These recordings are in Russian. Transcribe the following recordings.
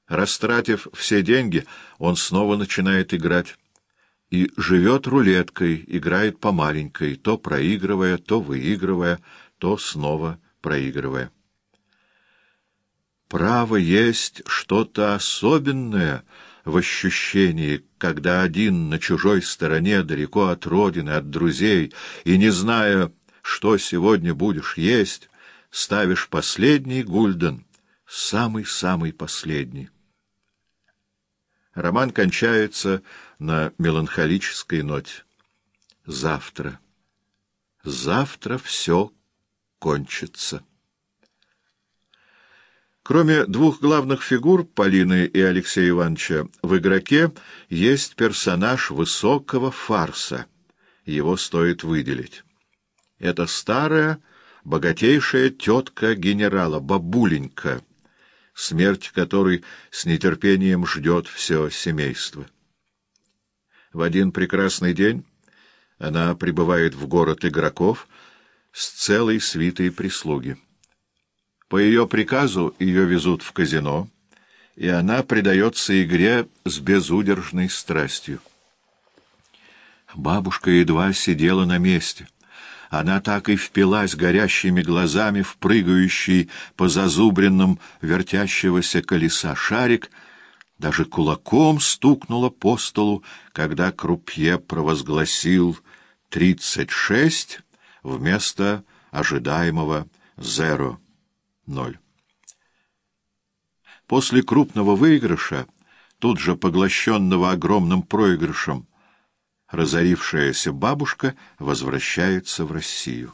Растратив все деньги, он снова начинает играть. И живет рулеткой, играет по маленькой, то проигрывая, то выигрывая, то снова проигрывая. Право, есть что-то особенное в ощущении, когда один на чужой стороне, далеко от родины, от друзей, и, не зная, что сегодня будешь есть, ставишь последний гульден, самый-самый последний. Роман кончается на меланхолической ноте. Завтра. Завтра все кончится. Кроме двух главных фигур, Полины и Алексея Ивановича, в игроке есть персонаж высокого фарса. Его стоит выделить. Это старая, богатейшая тетка генерала, бабуленька, смерть которой с нетерпением ждет все семейство. В один прекрасный день она прибывает в город игроков с целой свитой прислуги. По ее приказу ее везут в казино, и она предается игре с безудержной страстью. Бабушка едва сидела на месте. Она так и впилась горящими глазами в прыгающий по зазубренным вертящегося колеса шарик, даже кулаком стукнула по столу, когда крупье провозгласил 36 вместо ожидаемого 0. После крупного выигрыша, тут же поглощенного огромным проигрышем, разорившаяся бабушка возвращается в Россию.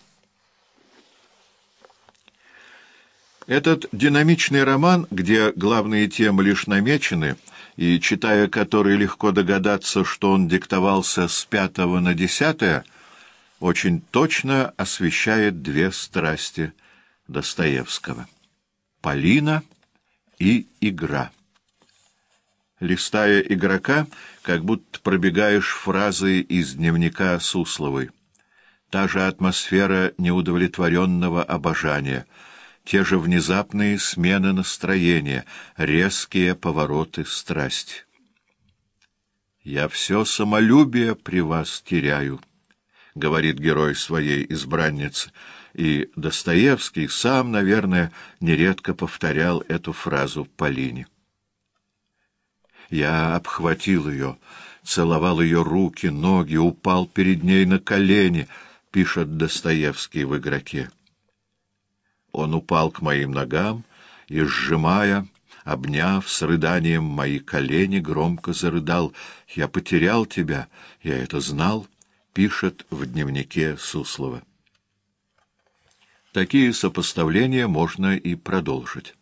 Этот динамичный роман, где главные темы лишь намечены, и, читая который, легко догадаться, что он диктовался с 5 на 10, очень точно освещает две страсти Достоевского — Полина и игра. Листая игрока, как будто пробегаешь фразы из дневника Сусловой. Та же атмосфера неудовлетворенного обожания, те же внезапные смены настроения, резкие повороты страсти. «Я все самолюбие при вас теряю», — говорит герой своей избранницы, и Достоевский сам, наверное, нередко повторял эту фразу Полине. Я обхватил ее, целовал ее руки, ноги, упал перед ней на колени, пишет Достоевский в игроке. Он упал к моим ногам и, сжимая, обняв с рыданием мои колени, громко зарыдал. «Я потерял тебя, я это знал», пишет в дневнике Суслова. Такие сопоставления можно и продолжить.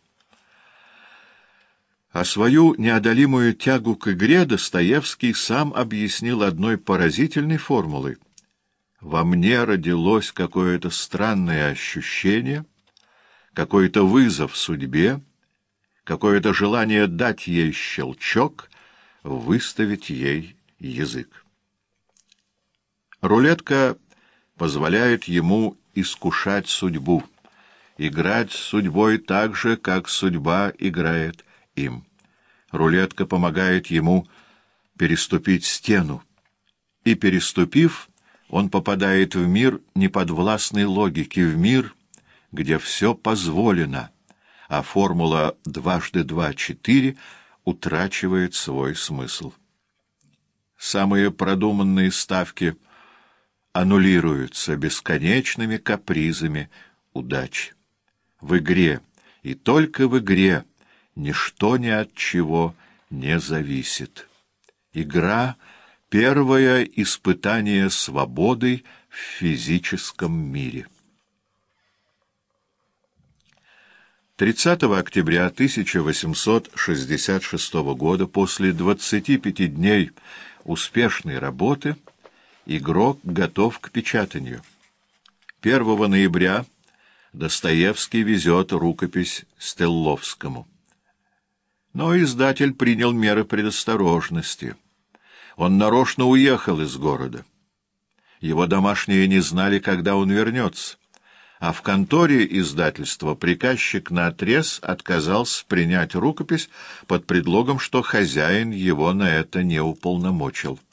А свою неодолимую тягу к игре Достоевский сам объяснил одной поразительной формулой. «Во мне родилось какое-то странное ощущение, какой-то вызов судьбе, какое-то желание дать ей щелчок, выставить ей язык». Рулетка позволяет ему искушать судьбу, играть с судьбой так же, как судьба играет им. Рулетка помогает ему переступить стену, и, переступив, он попадает в мир неподвластной логики, в мир, где все позволено, а формула 2 × 2 = 4 утрачивает свой смысл. Самые продуманные ставки аннулируются бесконечными капризами удачи. В игре, и только в игре, ничто ни от чего не зависит. Игра — первое испытание свободой в физическом мире. 30 октября 1866 года, после 25 дней успешной работы, игрок готов к печатанию. 1 ноября Достоевский везет рукопись Стелловскому. Но издатель принял меры предосторожности. Он нарочно уехал из города. Его домашние не знали, когда он вернется. а в конторе издательства приказчик наотрез отказался принять рукопись под предлогом, что хозяин его на это не уполномочил.